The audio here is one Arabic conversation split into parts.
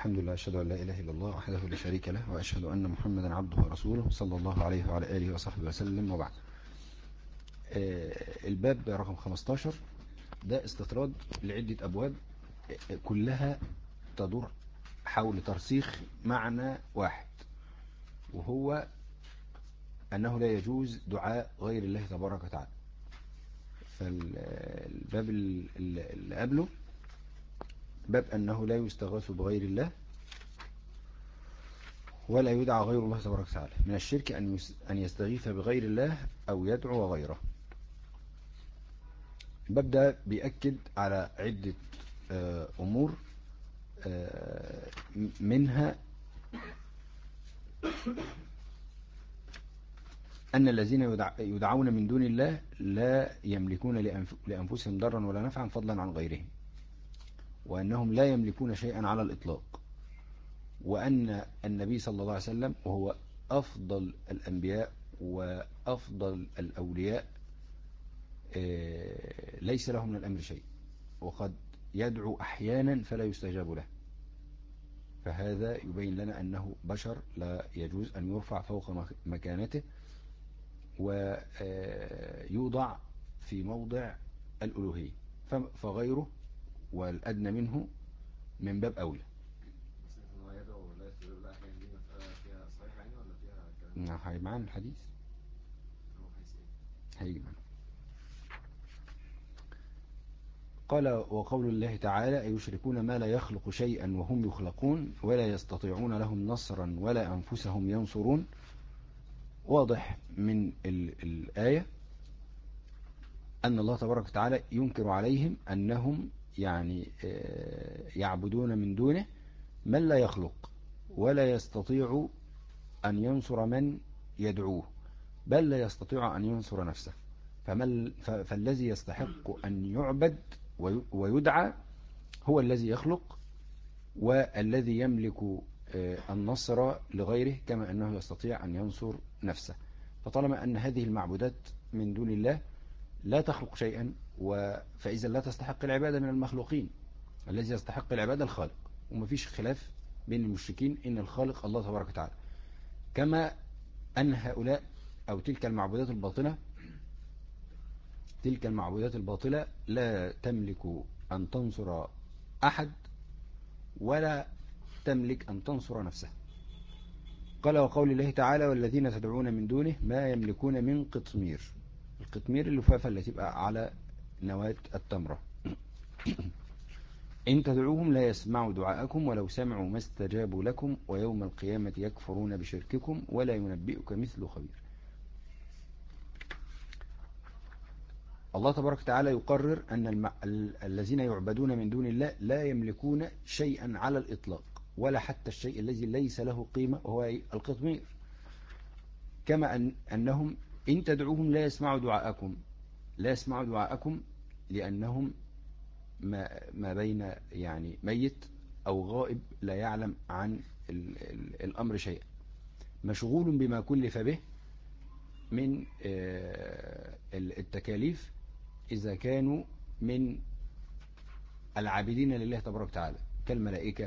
الحمد لله، أشهد أن لا إله إلا الله وحده لا شريك له، وأشهد أن محمدا عبده ورسوله صلى الله عليه وعلى آله وصحبه وسلم، وبعد. الباب رقم 15 ده استطراد لعدة أبواب كلها تدور حول ترسيخ معنى واحد، وهو أنه لا يجوز دعاء غير الله تبارك وتعالى. فالباب اللي قبله باب أنه لا يستغاث بغير الله ولا يدعى غير الله تبارك وتعالى. من الشرك أن يستغيث بغير الله أو يدعو غيره. الباب ده بيأكد على عدة أمور، منها أن الذين يدعون من دون الله لا يملكون لأنفسهم ضرا ولا نفعا فضلا عن غيرهم، وأنهم لا يملكون شيئا على الإطلاق، وأن النبي صلى الله عليه وسلم وهو أفضل الأنبياء وأفضل الأولياء ليس له من الأمر شيء، وقد يدعو أحيانا فلا يستجاب له. فهذا يبين لنا أنه بشر لا يجوز أن يرفع فوق مكانته ويوضع في موضع الألوهية، فغيره والأدنى منه من باب أولى. هو يدعو لا يستجيب له أحيانا، دي مسألة فيها صحيح يعني ولا فيها كلام؟ هيجي معانا الحديث، هو حيث إيه؟ هيجي معانا. قال: وقول الله تعالى: أيشركون ما لا يخلق شيئا وهم يخلقون ولا يستطيعون لهم نصرا ولا أنفسهم ينصرون. واضح من الآية أن الله تبارك وتعالى ينكر عليهم أنهم يعني يعبدون من دونه من لا يخلق ولا يستطيع أن ينصر من يدعوه، بل لا يستطيع أن ينصر نفسه. فالذي يستحق أن يعبد ويدعى هو الذي يخلق والذي يملك النصر لغيره، كما أنه يستطيع أن ينصر نفسه. فطالما أن هذه المعبودات من دون الله لا تخلق شيئا، فإذا لا تستحق العبادة من المخلوقين. الذي يستحق العبادة الخالق، ومفيش خلاف بين المشركين إن الخالق الله تبارك وتعالى. كما أن هؤلاء أو تلك المعبودات الباطلة لا تملك أن تنصر أحد ولا تملك أن تنصر نفسها. قال: وقول الله تعالى: والذين تدعون من دونه ما يملكون من قطمير. القطمير اللفافة التي تبقى على نواة التمرة. إن تدعوهم لا يسمعوا دعاءكم ولو سمعوا ما استجابوا لكم ويوم القيامة يكفرون بشرككم ولا ينبئك مثل خبير. الله تبارك وتعالى يقرر أن الذين يعبدون من دون الله لا يملكون شيئا على الإطلاق، ولا حتى الشيء الذي ليس له قيمة وهو القطمير. كما أنهم إن تدعوهم لا يسمعوا دعاءكم لأنهم ما بين يعني ميت أو غائب لا يعلم عن الأمر شيئا، مشغول بما كلف به من التكاليف، إذا كانوا من العابدين لله تبارك وتعالى كالملائكة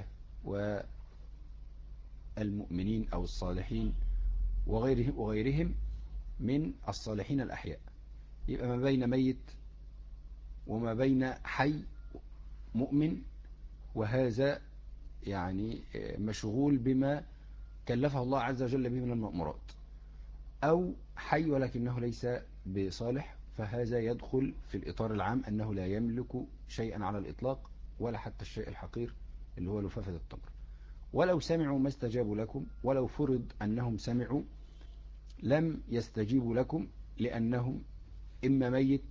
والمؤمنين أو الصالحين وغيرهم من الصالحين الأحياء. يبقى ما بين ميت وما بين حي مؤمن، وهذا يعني مشغول بما كلفه الله عز وجل به من المأمورات، أو حي ولكنه ليس بصالح، فهذا يدخل في الإطار العام أنه لا يملك شيئا على الإطلاق ولا حتى الشيء الحقير اللي هو لفافة التمر. ولو سمعوا ما استجابوا لكم، ولو فرض أنهم سمعوا لم يستجيبوا لكم، لأنهم إما ميت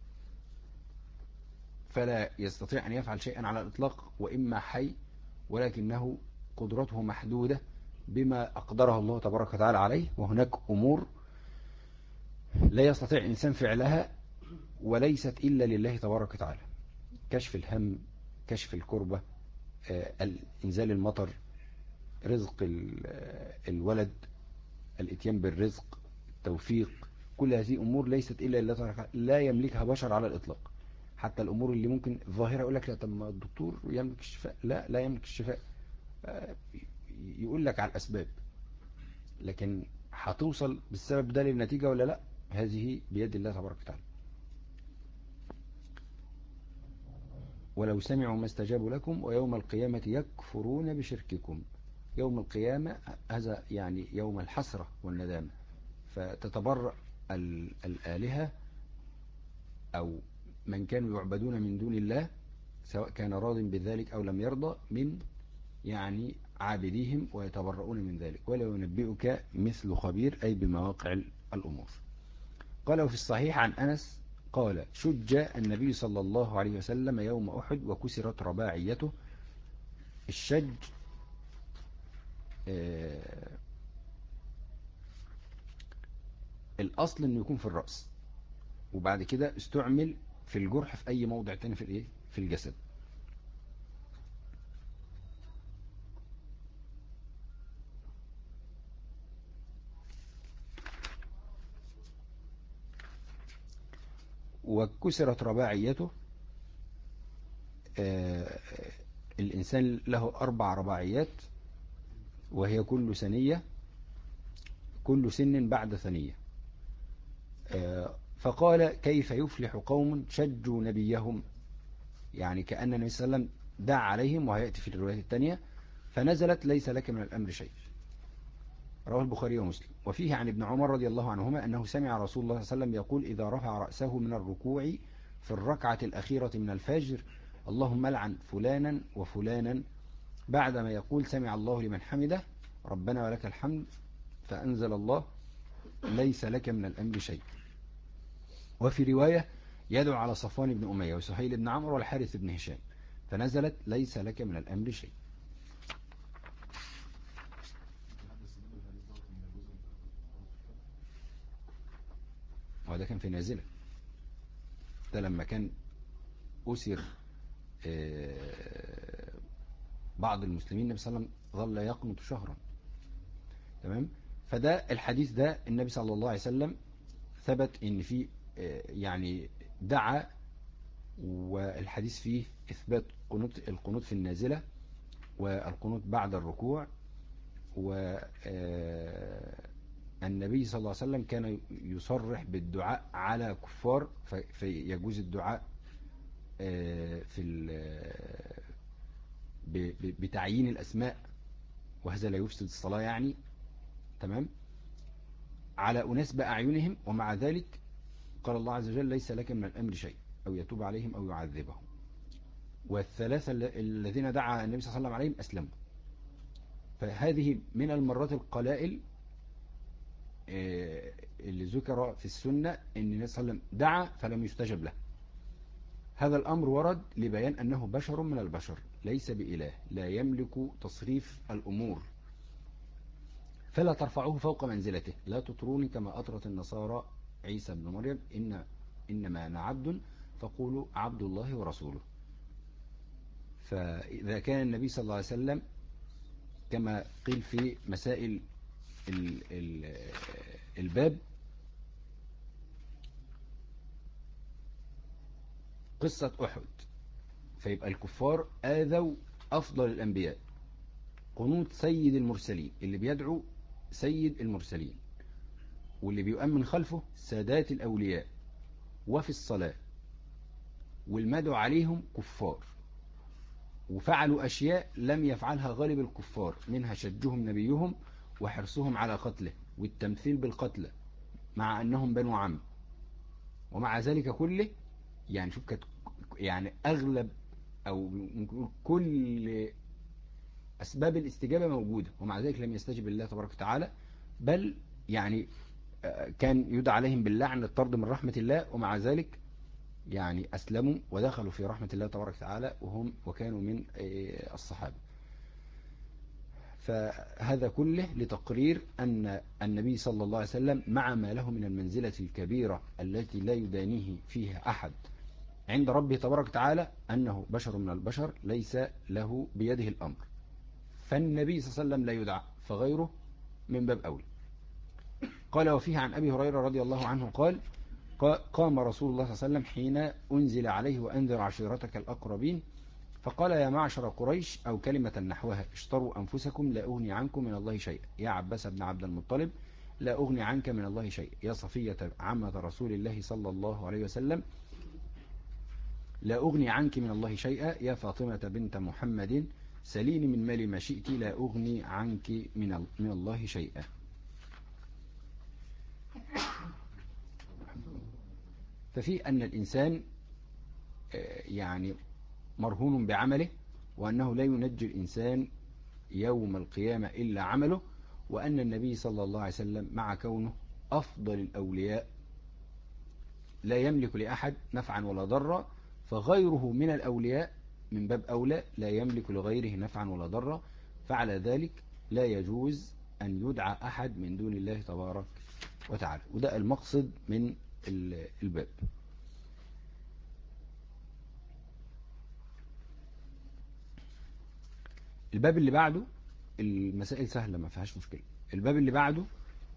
فلا يستطيع أن يفعل شيئا على الإطلاق، وإما حي ولكنه قدرته محدودة بما أقدره الله تبارك وتعالى عليه. وهناك أمور لا يستطيع الإنسان فعلها وليست إلا لله تبارك وتعالى: كشف الهم، كشف الكربة، إنزال المطر، رزق الولد، الاتيان بالرزق، التوفيق. كل هذه أمور ليست إلا لله تبارك وتعالى، لا يملكها بشر على الإطلاق. حتى الأمور اللي ممكن الظاهرة يقول لك لا، طب ما الدكتور يملك الشفاء. لا يملك الشفاء. يقول لك على الأسباب، لكن هتوصل بالسبب ده للنتيجة ولا لا، هذه بيد الله تبارك وتعالى. ولو سمعوا ما استجابوا لكم ويوم القيامة يكفرون بشرككم. يوم القيامة هذا يعني يوم الحسرة والندامة، فتتبرأ الآلهة أو من كانوا يعبدون من دون الله، سواء كان راض بذلك أو لم يرضى، من يعني عابديهم، ويتبرؤون من ذلك. ولا ينبئك مثل خبير، أي بمواقع الأمور. قال وفي الصحيح عن أنس قال شج النبي صلى الله عليه وسلم يوم أحد وكسرت رباعيته. الشج الأصل أنه يكون في الرأس، وبعد كده استعمل في الجرح في أي موضع تاني في الإيه في الجسد. وكسرت رباعيته. الإنسان له 4 رباعيات، وهي كل ثنية، كل سن بعد ثنية. فقال كيف يفلح قوم شجوا نبيهم، يعني كأن النبي صلى الله عليه وسلم دعا عليهم، وهيأتي في الرواية الثانية فنزلت ليس لك من الأمر شيء. رواه البخاري ومسلم. وفيه عن ابن عمر رضي الله عنهما أنه سمع رسول الله صلى الله عليه وسلم يقول إذا رفع رأسه من الركوع في الركعة الأخيرة من الفجر اللهم لعن فلانا وفلانا، بعدما يقول سمع الله لمن حمده ربنا ولك الحمد، فأنزل الله ليس لك من الأمر شيء. وفي رواية يدعو على صفوان بن أمية وسهيل بن عمرو والحارث بن هشام، فنزلت ليس لك من الأمر شيء. وهذا كان في نازلة، ده لما كان أسر بعض المسلمين، النبي صلى الله عليه وسلم ظل يقنط شهرا. تمام. فده الحديث ده النبي صلى الله عليه وسلم ثبت ان في يعني دعا، والحديث فيه إثبات القنوت في النازلة والقنوت بعد الركوع. والنبي صلى الله عليه وسلم كان يصرح بالدعاء على كفار، فيجوز الدعاء في بتعيين الأسماء، وهذا لا يفسد الصلاة يعني. تمام. على أناس بأعينهم، ومع ذلك قال الله عز وجل ليس لك من الأمر شيء، أو يتوب عليهم أو يعذبهم. والثلاثة الذين دعا النبي صلى الله عليه وسلم عليهم أسلموا. فهذه من المرات القلائل اللي ذكر في السنة أن النبي صلى الله عليه وسلم دعا فلم يستجب له. هذا الأمر ورد لبيان أنه بشر من البشر، ليس بإله، لا يملك تصريف الأمور. فلا ترفعوه فوق منزلته، لا تطروني كما أطرت النصارى عيسى بن مريم، إنما أنا عبد فقولوا عبد الله ورسوله. فإذا كان النبي صلى الله عليه وسلم كما قيل في مسائل الباب قصة أحد، فيبقى الكفار آذوا أفضل الأنبياء. قنوت سيد المرسلين، اللي بيدعو سيد المرسلين، واللي بيؤمن خلفه سادات الأولياء، وفي الصلاة، والمدعو عليهم كفار، وفعلوا أشياء لم يفعلها غالب الكفار، منها شجهم نبيهم وحرصهم على قتله والتمثيل بالقتل مع أنهم بنو عم. ومع ذلك كله يعني شوف كانت يعني أغلب أو ممكن كل أسباب الاستجابة موجودة، ومع ذلك لم يستجب الله تبارك وتعالى، بل يعني كان يدعى عليهم باللعن، الطرد من رحمة الله، ومع ذلك يعني أسلموا ودخلوا في رحمة الله تبارك وتعالى، وكانوا من الصحابة. فهذا كله لتقرير أن النبي صلى الله عليه وسلم مع ما له من المنزلة الكبيرة التي لا يدانيه فيها أحد عند ربه تبارك وتعالى، أنه بشر من البشر ليس له بيده الأمر. فالنبي صلى الله عليه وسلم لا يدعى، فغيره من باب أولى. قال وفيه عن أبي هريرة رضي الله عنه قال قام رسول الله صلى الله عليه وسلم حين أنزل عليه وأنذر عشيرتك الأقربين، فقال يا معشر قريش أو كلمة نحوها اشتروا أنفسكم لا أغني عنكم من الله شيئا. يا عباس بن عبد المطلب لا أغني عنك من الله شيئا. يا صفية عمة رسول الله صلى الله عليه وسلم لا أغني عنك من الله شيئا. يا فاطمة بنت محمد سليني من مالي ما شئت لا أغني عنك من الله شيئا. ففي أن الإنسان يعني مرهون بعمله، وأنه لا ينجي الإنسان يوم القيامة إلا عمله، وأن النبي صلى الله عليه وسلم مع كونه أفضل الأولياء لا يملك لأحد نفعا ولا ضرا، فغيره من الأولياء من باب أولى لا يملك لغيره نفعا ولا ضرا، فعلى ذلك لا يجوز أن يدعى أحد من دون الله تبارك وتعالى. وده المقصد من الباب. الباب اللي بعده المسائل سهلة ما فيهاش مشكلة. الباب اللي بعده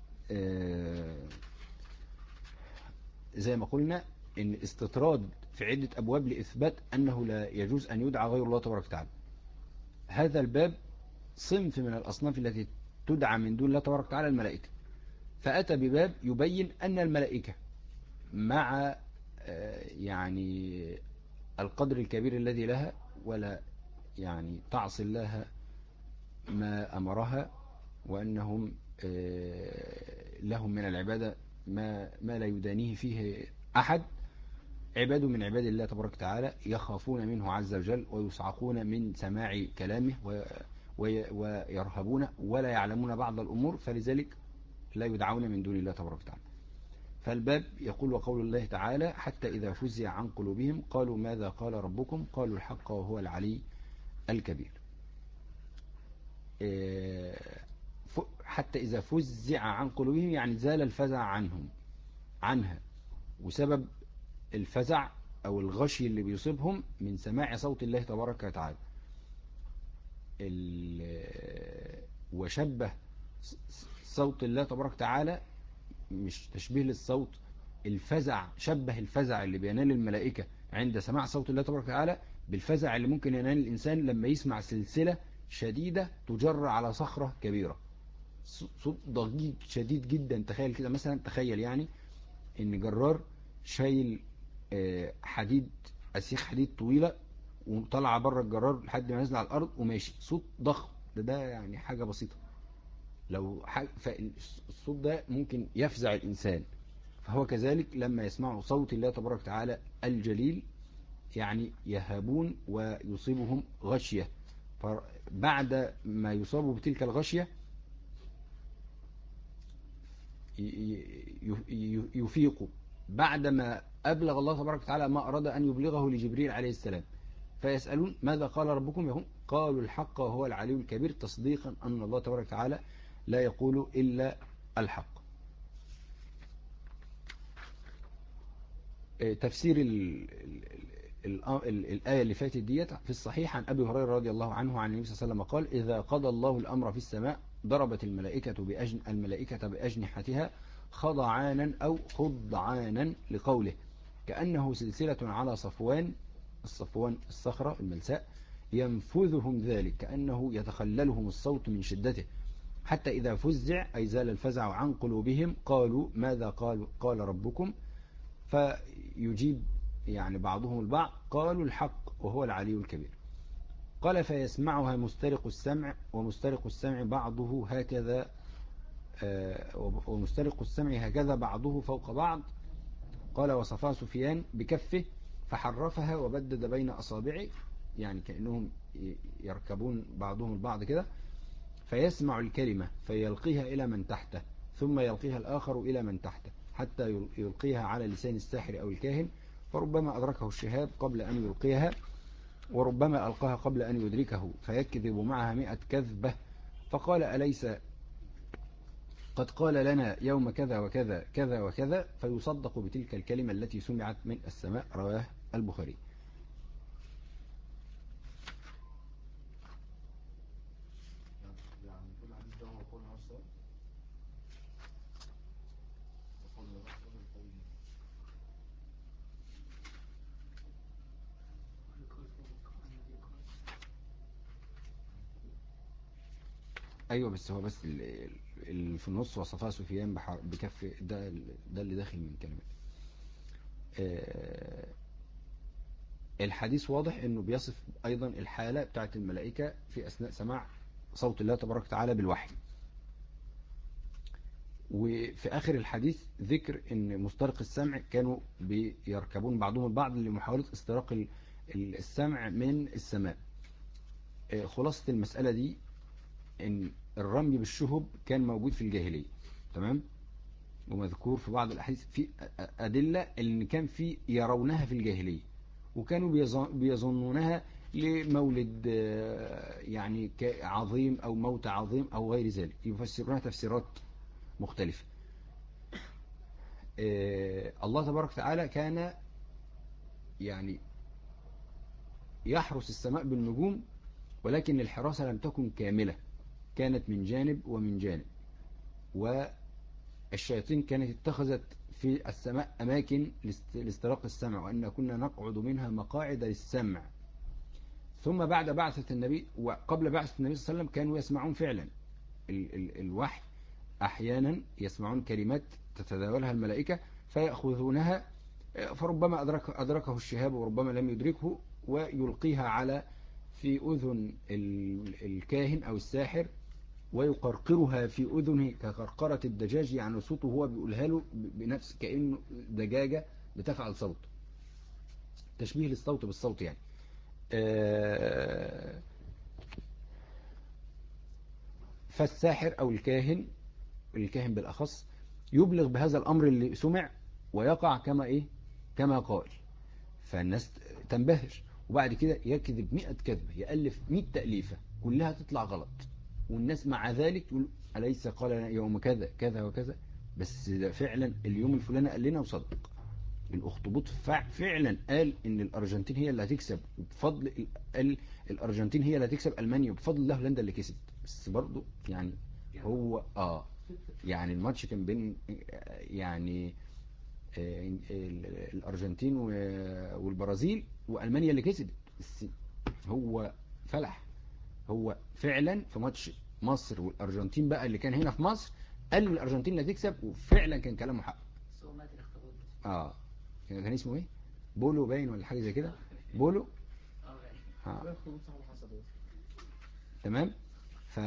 زي ما قلنا ان استطراد في عدة أبواب لإثبات أنه لا يجوز أن يدعى غير الله تبارك وتعالى. هذا الباب صنف من الأصناف التي تدعى من دون الله تبارك وتعالى الملائكة، فأتى بباب يبين أن الملائكة مع يعني القدر الكبير الذي لها ولا يعني تعصي الله ما أمرها، وأنهم لهم من العبادة ما لا يدانيه فيه أحد، عباد من عباد الله تبارك وتعالى يخافون منه عز وجل ويصعقون من سماع كلامه ويرهبون ولا يعلمون بعض الأمور، فلذلك لا يدعون من دون الله تبارك وتعالى. فالباب يقول وقول الله تعالى حتى إذا فزع عن قلوبهم قالوا ماذا قال ربكم قالوا الحق وهو العلي الكبير. حتى إذا فزع عن قلوبهم يعني زال الفزع عنها، وسبب الفزع أو الغشي اللي بيصيبهم من سماع صوت الله تبارك وتعالى. وشبه صوت الله تبارك وتعالى مش تشبيه للصوت، الفزع شبه الفزع اللي بينال الملائكة عند سماع صوت الله تبارك وتعالى بالفزع اللي ممكن ينال الإنسان لما يسمع سلسلة شديدة تجر على صخرة كبيرة، صوت ضجيج شديد جدا. تخيل كده مثلا، تخيل يعني ان جرار شايل حديد، أسيخ حديد طويلة وطلع بره الجرار لحد ما نزل على الأرض وماشي، صوت ضخم. ده يعني حاجة بسيطة، لو فالصوت ده ممكن يفزع الإنسان. فهو كذلك لما يسمعوا صوت الله تبارك وتعالى الجليل يعني يهابون ويصيبهم غشية، فبعد ما يصابوا بتلك الغشية يفيقوا بعدما أبلغ الله تبارك وتعالى ما أراد أن يبلغه لجبريل عليه السلام، فيسألون ماذا قال ربكم يقول قالوا الحق وهو العلي الكبير، تصديقا أن الله تبارك وتعالى لا يقول إلا الحق. تفسير الآية اللي فاتت ديت في الصحيح عن أبي هريرة رضي الله عنه عن النبي صلى الله عليه وسلم قال إذا قضى الله الأمر في السماء ضربت الملائكة بأجنحتها خضعانا أو خضعانا لقوله كأنه سلسلة على صفوان، الصفوان الصخرة الملساء، ينفذهم ذلك كأنه يتخللهم الصوت من شدته، حتى إذا فزع أي زال الفزع عن قلوبهم قالوا ماذا قال ربكم، فيجيب يعني بعضهم البعض قالوا الحق وهو العلي الكبير. قال فيسمعها مسترق السمع، ومسترق السمع بعضه هكذا ومسترق السمع هكذا بعضه فوق بعض. قال وصفها سفيان بكفه فحرفها وبدد بين أصابعه، يعني كأنهم يركبون بعضهم البعض كده، فيسمع الكلمة فيلقيها إلى من تحته ثم يلقيها الآخر إلى من تحته حتى يلقيها على لسان الساحر أو الكاهن، فربما أدركه الشهاب قبل أن يلقيها وربما ألقاها قبل أن يدركه فيكذب معها 100 كذبة، فقال أليس قد قال لنا يوم كذا وكذا كذا وكذا، فيصدق بتلك الكلمة التي سمعت من السماء. رواه البخاري. يعني كل حديث ده هو قول نفسه وقول نفسه القوي. ايوه بس هو بس اللي في النص وصفها سفيان بكف ده اللي داخل من كلمة. الحديث واضح انه بيصف ايضا الحالة بتاعت الملائكة في اثناء سماع صوت الله تبارك وتعالى بالوحي. وفي آخر الحديث ذكر ان مسترق السمع كانوا بيركبون بعضهم البعض لمحاولة استراق السمع من السماء. خلاصة المسألة دي ان الرمي بالشهب كان موجود في الجاهلية، تمام، ومذكور في بعض الأحاديث في أدلة ان كان في يرونها في الجاهلية، وكانوا بيظنونها لمولد يعني عظيم أو موت عظيم أو غير ذلك، يفسرونها تفسيرات مختلفة. الله تبارك وتعالى كان يعني يحرس السماء بالنجوم، ولكن الحراسة لم تكن كاملة، كانت من جانب ومن جانب، والشياطين كانت اتخذت في السماء أماكن لاستراق السمع، وأن كنا نقعد منها مقاعد للسمع. ثم بعد بعثة النبي وقبل بعثة النبي صلى الله عليه وسلم كانوا يسمعون فعلا الوحي، أحيانا يسمعون كلمات تتداولها الملائكة فيأخذونها، فربما أدركه الشهاب وربما لم يدركه، ويلقيها في أذن الكاهن أو الساحر، ويقرقرها في أذنه كقرقرة الدجاج، يعني صوته هو بيقولها له بنفس كأنه دجاجة بتفعل صوت، تشبيه للصوت بالصوت يعني. فالساحر أو الكاهن بالأخص يبلغ بهذا الأمر اللي سمع ويقع كما قال، فالناس تنبهر، وبعد كده يكذب 100 كذبة، يألف 100 تأليفة كلها تطلع غلط، والناس مع ذلك تقول أليس قال لنا يوم كذا كذا وكذا، بس ده فعلا اليوم الفلاني قال لنا وصدق. الأخطبوط فعلا قال إن الأرجنتين هي اللي هتكسب، وبفضل الأرجنتين هي اللي هتكسب ألمانيا، وبفضل الله هولندا اللي كسبت، بس برضه يعني هو يعني الماتش كان بين يعني الأرجنتين والبرازيل، وألمانيا اللي كسبت، بس هو فلح. هو فعلا في ماتش مصر والأرجنتين بقى اللي كان هنا في مصر قال الأرجنتين اللي هتكسب، وفعلا كان كلامه حق. كان اسمه ايه؟ بولو باين ولا حاجة زي كده، بولو. تمام. ف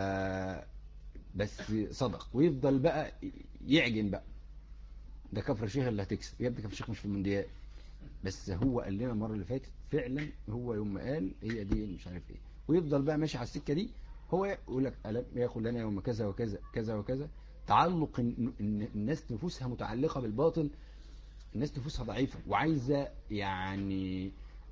بس صدق، ويفضل بقى يعجن بقى، ده كفر الشيخ اللي هتكسب يا ابني، كفر الشيخ مش في المونديال، بس هو قال لنا المرة اللي فاتت فعلا، هو يوم ما قال هي دي مش عارف ايه، ويفضل بقى ماشي على السكة دي، هو يقول لك ألم يقل لنا يوم كذا وكذا كذا وكذا. تعلق إن الناس نفوسها متعلقة بالباطل، الناس نفوسها ضعيفة وعايزة يعني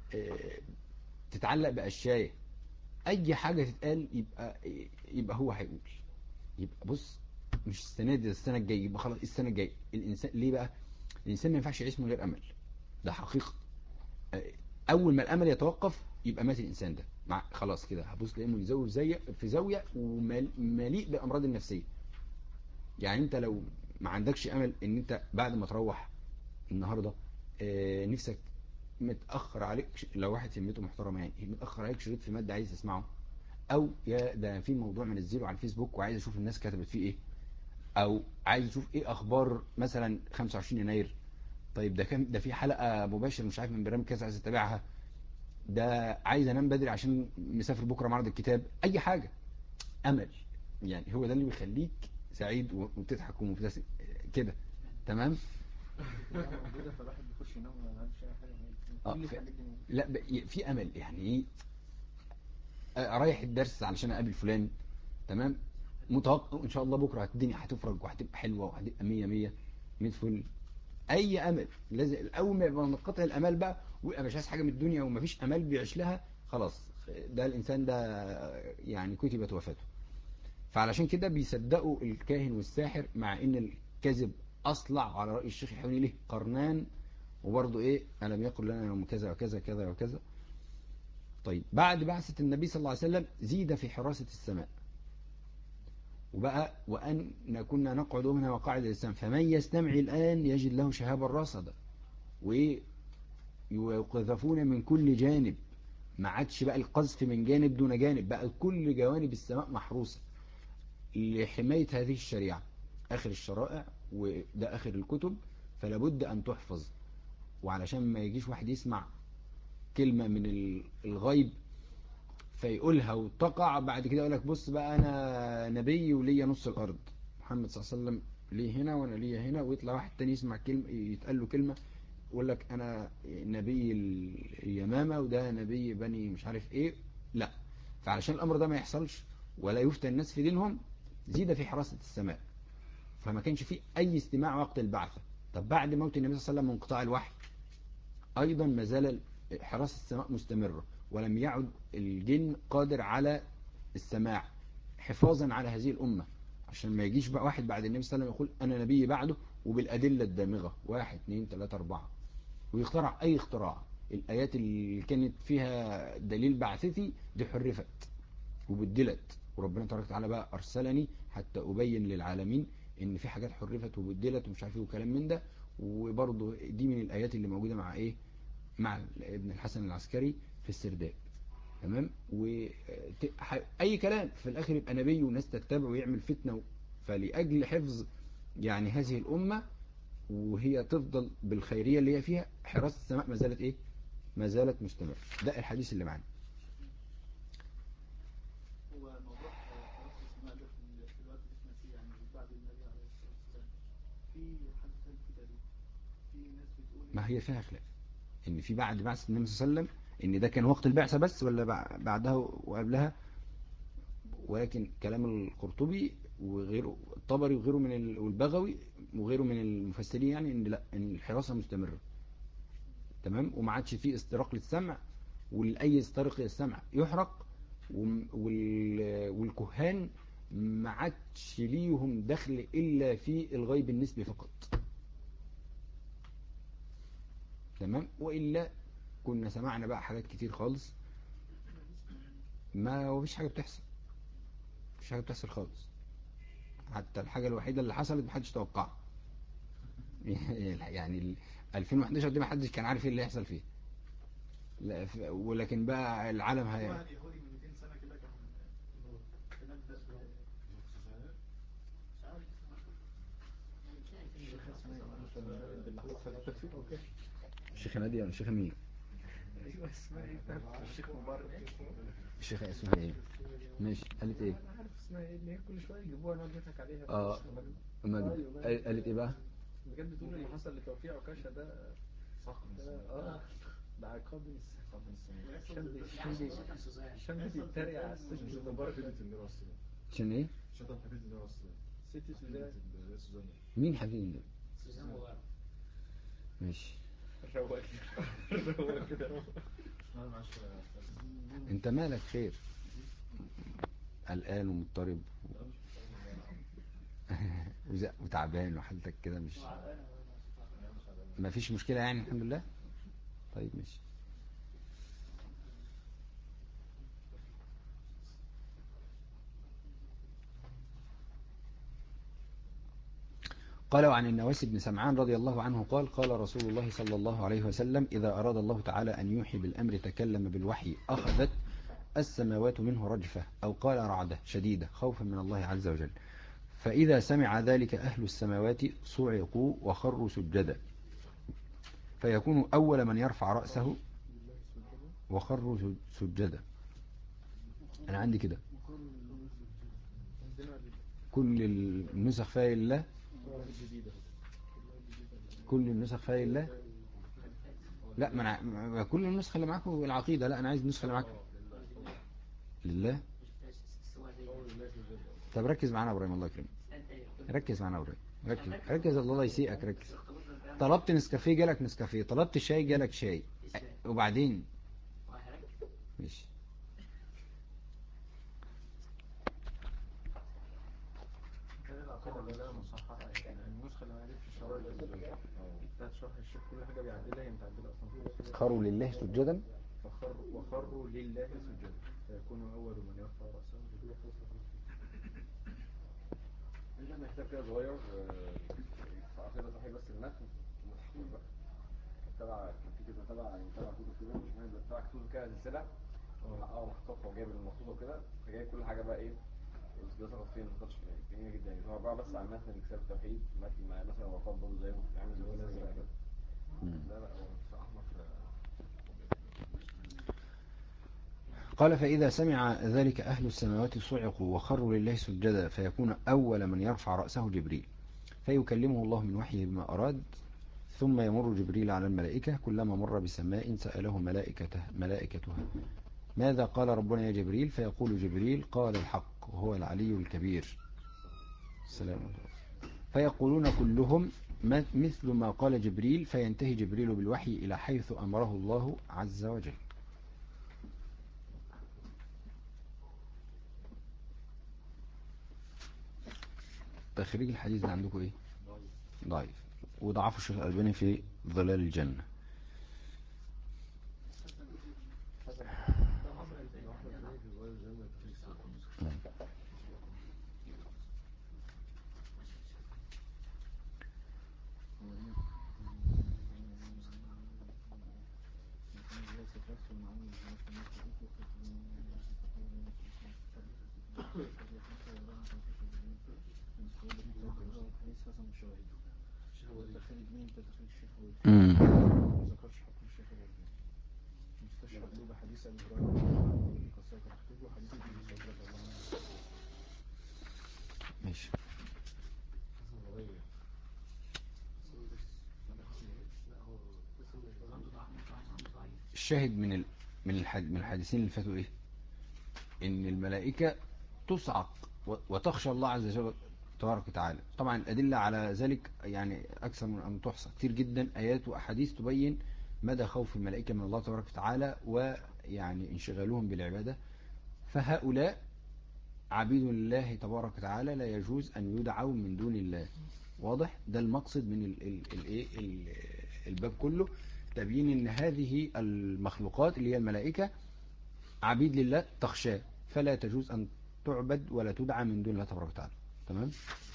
تتعلق بأشياء، أي حاجة تتقال يبقى هو هيقول، يبقى بص مش السنة دي، السنة الجاية، يبقى خلاص السنة الجاية. الإنسان ليه بقى؟ الإنسان ما ينفعش يعيش من غير أمل، ده حقيقة. أول ما الأمل يتوقف يبقى مات الإنسان ده، خلاص كده هبص لأنه يزوج في زاوية ومليء بالأمراض النفسية. يعني أنت لو ما عندكش أمل إن أنت بعد ما تروح النهاردة نفسك متأخر عليك، لو واحد سميته محترم يعني متأخر عليك شريط في مادة عايز تسمعه، او يا ده في موضوع منزله على الفيسبوك وعايز اشوف الناس كتبت فيه ايه، او عايز اشوف ايه اخبار مثلا 25 يناير، طيب ده في حلقة مباشر مش عارف من برنامج كذا عايز اتابعها، ده عايز انام بدري عشان مسافر بكرة معرض الكتاب، اي حاجة، امل. يعني هو ده اللي بيخليك سعيد وبتضحك ومبتسم كده، تمام. موجودة، فالواحد بيخش ينام ما يعرفش أي حاجة. لا في امل يعني ايه، رايح الدرس علشان اقابل فلان، تمام، متوقع ان شاء الله بكره الدنيا هتفرج وهتبقى حلوه وهتبقى 100 100 100 فل. اي امل لازم اول ما يبقى منقطع الامال بقى ويبقى مش عايز حاجه من الدنيا ومفيش امال بيعيش لها، خلاص ده الانسان ده يعني كتبت وفاته. فعلشان كده بيصدقوا الكاهن والساحر، مع ان الكذب اصلع على راي الشيخ الحوني له قرنان، وبرضه ايه الم يقل لنا يوم كذا وكذا كذا وكذا. طيب بعد بعثة النبي صلى الله عليه وسلم زيد في حراسة السماء، وبقى وأن كنا نقعد منها مقاعد للسمع، فمن يستمع الآن يجد له شهابا رصدا، ويقذفون من كل جانب، ما عادش بقى القذف من جانب دون جانب، بقى كل جوانب السماء محروسة، لحماية هذه الشريعة، آخر الشرائع وده آخر الكتب، فلا بد أن تحفظ. وعلشان ما يجيش واحد يسمع كلمة من الغيب فيقولها وتقع بعد كده يقول لك بص بقى أنا نبي وليا نص الأرض، محمد صلى الله عليه وسلم ليه هنا وأنا ليه هنا، ويطلع واحد تاني يسمع كلمة يتقال له كلمة يقول لك أنا نبي اليمامة وده نبي بني مش عارف إيه. لا، فعلشان الأمر ده ما يحصلش ولا يفتن الناس في دينهم زيد في حراسة السماء. فما كانش فيه أي استماع وقت البعثة. طب بعد موت النبي صلى الله عليه وسلم وانقطاع الوحي أيضا ما زال حراسة السماء مستمرة، ولم يعد الجن قادر على السماع حفاظا على هذه الأمة، عشان ما يجيش بقى واحد بعد النبي صلى الله عليه وسلم يقول أنا نبي بعده وبالأدلة الدامغة 1 2 3 4 ويخترع أي اختراع. الآيات اللي كانت فيها دليل بعثتي دي حرفت وبدلت، وربنا تبارك وتعالى بقى أرسلني حتى أبين للعالمين إن في حاجات حرفت وبدلت ومش عارف ايه وكلام من ده. وبرضه دي من الآيات اللي موجودة مع إيه، مع ابن الحسن العسكري في السرداب. تمام. وأي كلام في الآخر يبقى نبي والناس تتبعه ويعمل فتنة. فلأجل حفظ يعني هذه الأمة وهي تفضل بالخيرية اللي هي فيها، حراسة السماء ما زالت إيه، ما زالت مستمرة. ده الحديث اللي معنا. هو موضوع حراسة السماء ده في الوقت الإسماعيلي يعني بعد النبي عليه الصلاة والسلام في حد قال كده ليه؟ في ناس بتقول ما هي فيها خلاف ان في بعد بعثة النبي صلى الله عليه وسلم ان ده كان وقت البعثة بس ولا بعدها وقبلها. ولكن كلام القرطبي وغيره الطبري وغيره من والبغوي وغيره من المفسرين يعني ان لا، ان الحراسة مستمرة. تمام. وما عادش فيه استراق للسمع، ولأي استرق للسمع يحرق. والكهان ما عادش ليهم دخل إلا في الغيب النسبي فقط. تمام. وإلا كنا سمعنا بقى حاجات كتير خالص ما وفيش حاجة بتحصل، مفيش حاجة بتحصل خالص. حتى الحاجة الوحيدة اللي حصلت محدش توقعها. يعني 2011 دي محدش كان عارف ايه اللي هيحصل فيه. لا ولكن بقى العالم واحد يهودي من 200 سنة كده كان تنبأ مش عارف الشيخ نادي ولا الشيخ مين؟ ايوه اسمها ايه بتاعت الشيخ مبارك. الشيخ اسمها ايه؟ ماشي. قالت ايه؟ انا عارف اسمها ايه اللي هي كل شويه يجيبوها نقعد نضحك عليها. مجد. قالت ايه بقى؟ بجد بتقول اللي حصل لتوفيق عكاشة ده صح. ده عقاب من السماء. شمس يتريق على الست مبارك. عشان ايه؟ شتم حفيد النبي عليه الصلاة ست سوزان. والسلام. مين حفيد النبي؟ سوزان مبارك. ماشي. روق كده روق كده روق. انت مالك خير؟ قلقان ومضطرب وتعبان وحالتك كده مش ما فيش مشكلة يعني الحمد لله. طيب ماشي. قال عن النواس بن سمعان رضي الله عنه قال قال رسول الله صلى الله عليه وسلم إذا أراد الله تعالى أن يوحي بالأمر تكلم بالوحي أخذت السماوات منه رجفة أو قال رعدة شديدة خوفا من الله عز وجل. فإذا سمع ذلك أهل السماوات صعقوا وخروا سجدا فيكون أول من يرفع رأسه وخروا سجدا. أنا عندي كده كل النسخ فيها الله، كل النسخ فيها الله. لا ما كل النسخة اللي معاكم العقيدة، لا أنا عايز النسخة اللي معاكم لله. طب ركز معانا يا ابراهيم الله يكرمك، ركز معانا يا ابراهيم، ركز الله يسيئك ركز. طلبت نسكافيه جالك نسكافيه، طلبت شاي جالك شاي، وبعدين ماشي. العقيدة بلاها مصححة يعني النسخة اللي معايا في الشرائع بتاعت شرح الشيخ كل حاجة بيعدلها هي متعدلة أصلا. خروا لله سجدا وخروا لله سجدا فيكون أول من يرفع رأسه. انت محتاج كده صغير في عقيدة صحيح بس المتن متحفظ بقى تبع كان في كده تبع كتب كده تبع كتب كده سلسلة محققة محققة وجايب المخطوطة وكده فجايب كل حاجة بقى ايه بس ده سقط فين نقاش كبير جدا يعني. هو عباره بس عن متن كتاب التوحيد، متن مثلا وقات برضه زيه عامل زي السلسله كده. لا لا هو في احمر في قال فإذا سمع ذلك أهل السماوات صعقوا وخروا لله سجدا فيكون أول من يرفع رأسه جبريل فيكلمه الله من وحيه بما أراد ثم يمر جبريل على الملائكة كلما مر بسماء سأله ملائكتها ماذا قال ربنا يا جبريل فيقول جبريل قال الحق وهو العلي الكبير السلام فيقولون كلهم مثل ما قال جبريل فينتهي جبريل بالوحي إلى حيث أمره الله عز وجل. تخريج الحديث ده عندكم ايه؟ ضعيف. وضعفوا الشيخ الألباني في ظلال الجنة. ماشي. الشاهد من الحديثين اللي فاتوا ايه؟ ان الملائكة تصعق وتخشى الله عز وجل تبارك وتعالى. طبعا الأدلة على ذلك يعني أكثر من أن تحصى، كتير جدا آيات وأحاديث تبين مدى خوف الملائكة من الله تبارك وتعالى ويعني انشغالهم بالعبادة. فهؤلاء عبيد لله تبارك وتعالى لا يجوز أن يدعوا من دون الله. واضح؟ ده المقصد من الباب كله، تبيين أن هذه المخلوقات اللي هي الملائكة عبيد لله تخشاه، فلا تجوز أن تعبد ولا تدعى من دون الله تبارك وتعالى. تمام؟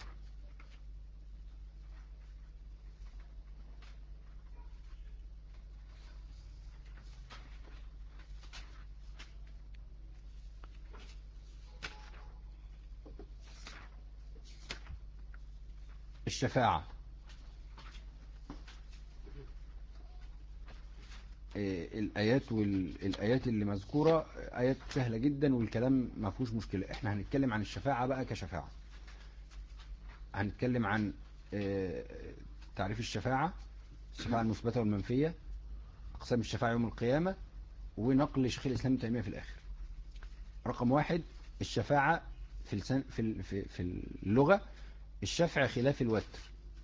الشفاعة الآيات اللي مذكورة آيات سهلة جدا والكلام ما فيهوش مشكلة. احنا هنتكلم عن الشفاعة بقى كشفاعة. هنتكلم عن تعريف الشفاعة المثبتة والمنفية، أقسام الشفاعة يوم القيامة، ونقل شيخ الإسلام ابن تيمية في الآخر. رقم 1 الشفاعة في اللغة الشفع خلاف الوتر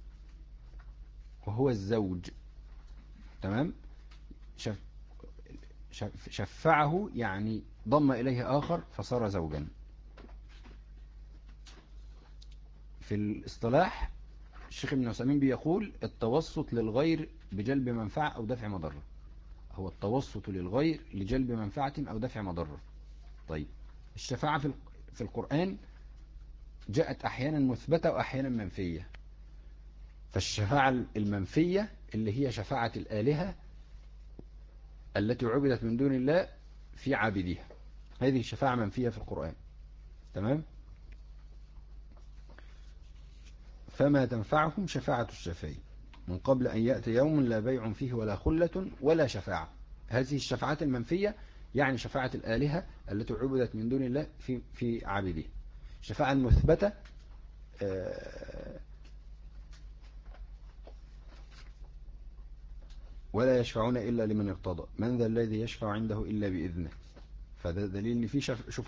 وهو الزوج. تمام؟ شفعه يعني ضم إليه آخر فصار زوجا. في الاصطلاح الشيخ ابن عثيمين بيقول التوسط للغير بجلب منفعة أو دفع مضرة. هو التوسط للغير لجلب منفعة أو دفع مضرة. طيب الشفاعة في القرآن جاءت أحيانا مثبتة وأحيانا منفية. فالشفاعة المنفية اللي هي شفاعة الآلهة التي عبدت من دون الله في عابدها، هذه الشفاعة منفية في القرآن. تمام؟ فما تنفعهم شفاعة الشافعين من قبل أن يأتي يوم لا بيع فيه ولا خلة ولا شفاعة. هذه الشفاعات المنفية يعني شفاعة الآلهة التي عبدت من دون الله في عابدها. الشفاعة المثبتة ولا يشفعون إلا لمن ارتضى من ذا الذي يشفع عنده إلا بإذنه. فده دليل ان في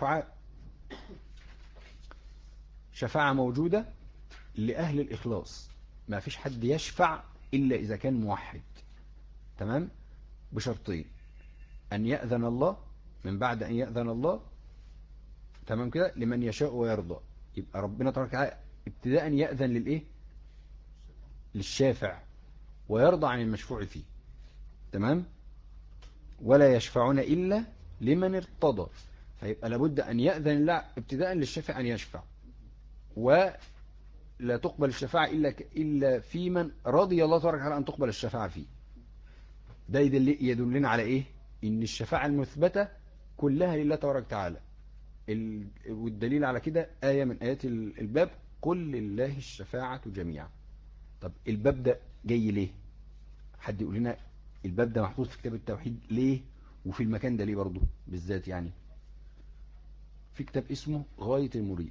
شفاعة موجودة لأهل الإخلاص. ما فيش حد يشفع إلا إذا كان موحد. تمام؟ بشرطين: أن يأذن الله، من بعد أن يأذن الله تمام كده لمن يشاء ويرضى. يبقى ربنا تبارك وتعالى ابتداء يأذن للإيه؟ للشافع، ويرضى عن المشفوع فيه. تمام؟ ولا يشفعون إلا لمن ارتضى. فيبقى لابد أن يأذن الله ابتداء للشافع أن يشفع، ولا تقبل الشفاعة إلا في من رضي الله تبارك وتعالى أن تقبل الشفاعة فيه. ده يدلنا على إيه؟ إن الشفاعة المثبتة كلها لله تبارك وتعالى، والدليل على كده آية من آيات الباب: قل لله الشفاعة جميعا. طب الباب ده جاي ليه؟ حد يقول لنا الباب ده محطوط في كتاب التوحيد ليه، وفي المكان ده ليه برضه بالذات؟ يعني في كتاب اسمه غاية المريد،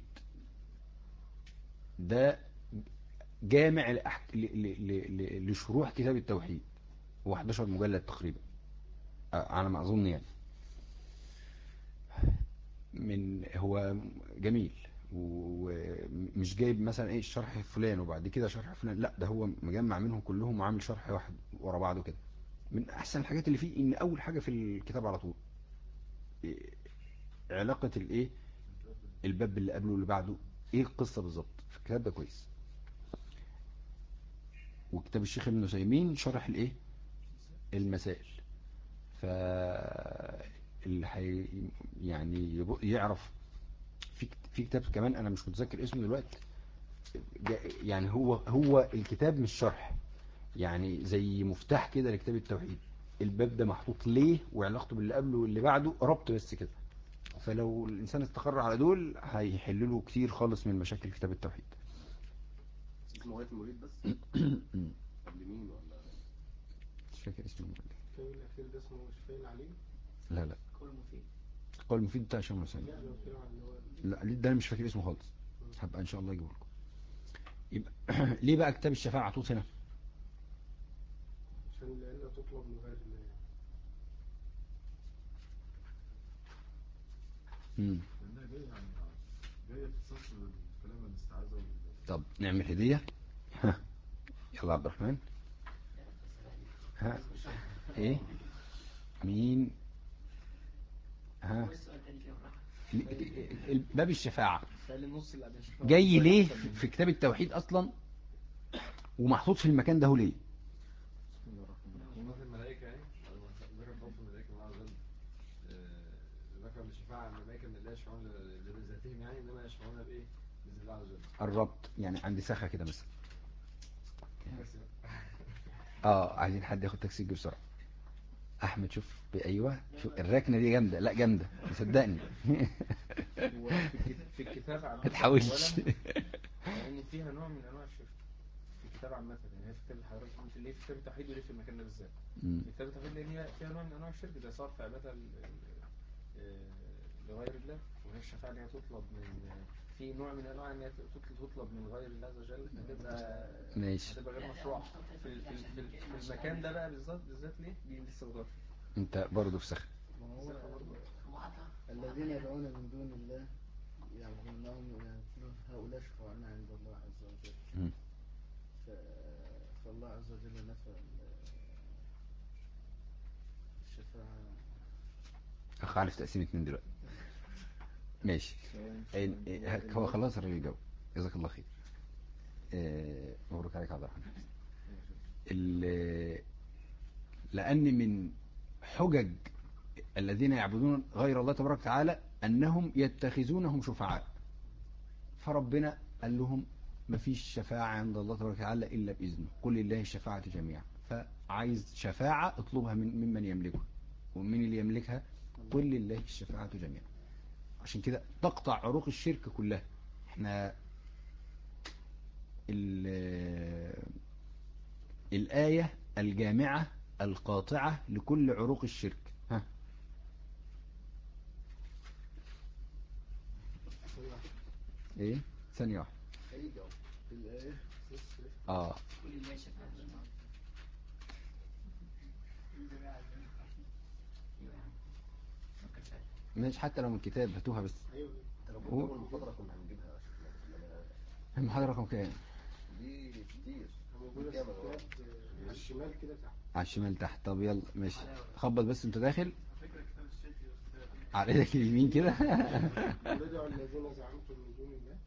ده جامع لشروح كتاب التوحيد، هو 11 مجلد تقريبا على ما أظن يعني. هو جميل، ومش جايب مثلا ايه شرح فلان وبعد كده شرح فلان، لا ده هو مجمع منهم كلهم وعامل شرح واحد ورا بعضه كده. من احسن الحاجات اللي فيه ان اول حاجة في الكتاب على طول إيه علاقة الايه الباب اللي قبله واللي بعده، ايه القصة بالظبط في الكتاب ده كويس. وكتاب الشيخ ابن عثيمين شرح الايه المسائل. ف اللي يعني يعرف في كتاب كمان انا مش متذكر اسمه دلوقتي، يعني هو الكتاب مش شرح، يعني زي مفتاح كده لكتاب التوحيد. الباب ده محطوط ليه وعلاقته باللي قبله واللي بعده ربط بس كده، فلو الإنسان استقر على دول هيحلله كتير خالص من مشاكل كتاب التوحيد. اسمه غاية المريد بس. قبل مين ولا مش فاكر اسمه. الكتاب الأخير ده اسمه شفاء العليم. لا قول مفيد. قول المفيد بتاع شامل حسين. لا لو كده عن اللي هو لا ده انا مش فاكر اسمه خالص، هبقى ان شاء الله اجيبه لكم. يبقى ليه بقى كتاب الشفاعة محطوط هنا؟ عشان لأنها تطلب من غير الله. لأنها جاية يعني جاية تتصل بالكلام الاستعاذة طب نعمل هدية. يلا عبد الرحمن. ها ايه مين؟ ها باب الشفاعة جاي ليه في كتاب التوحيد اصلا ومحطوط في المكان ده ليه؟ في الملائكة يعني ذكر فوق الملائكة الله عز وجل، ذكر الشفاعة الملائكة اللي لا يشفعون لذاتهم يعني، إنما يشفعون بإيه؟ بإذن الله عز وجل. الربط يعني عندي ساخة كده مثلا. عايزين حد ياخد تاكسي يجي بسرعة. احمد شوف ايوه شوف الركنه دي جامده، لا جامده صدقني. هو في الكتاب عامة ما تحاولش. لأن فيها نوع من أنواع الشرك في الكتاب عامة، يعني هي في كتاب حضرتك قلت ليه في كتاب التوحيد وليه في المكان ده بالذات؟ في كتاب التوحيد لأن هي فيها نوع من أنواع الشرك زي صرف عبادة لغير الله، وهي الشفاعة اللي هي تطلب من في نوع من أنواع أن هي تطلب من غير الله عز وجل، هتبقى غير مشروعة في المكان ده بقى بالذات ليه؟ دي لسه بضرف. انت برضه في سخن. الذين يدعون من دون الله يعبدونهم هؤلاء شفعاءنا عند الله عز وجل. فالله عز وجل نفى الشفاعة. اخ عارف تقسيم 2 دلوقتي. ماشي. هو خلاص الراجل جاوب، جزاك الله خير. مبروك عليك عبد الرحمن. لأن من حجج الذين يعبدون غير الله تبارك وتعالى أنهم يتخذونهم شفعاء، فربنا قال لهم مفيش شفاعة عند الله تبارك وتعالى إلا بإذنه، قل لله الشفاعة جميعا. فعايز شفاعة اطلبها ممن يملكها، ومن اللي يملكها؟ قل لله الشفاعة جميعا. عشان كده تقطع عروق الشرك كلها. احنا الآية الجامعة القاطعة لكل عروق الشرك. ها ايه ثانية واحدة. الآية مش حتى لو من كتاب هاتوها بس. لو المحاضرة كنا هنجيبها المحاضرة رقم كام؟ دي كتير موجودة في الكتاب على الشمال كده تحت. على الشمال تحت. طب يلا ماشي، خبط بس انت داخل فكرة كتاب الشيخ على ايدك اليمين كده. ولدعوا الذين زعمتم من دون الله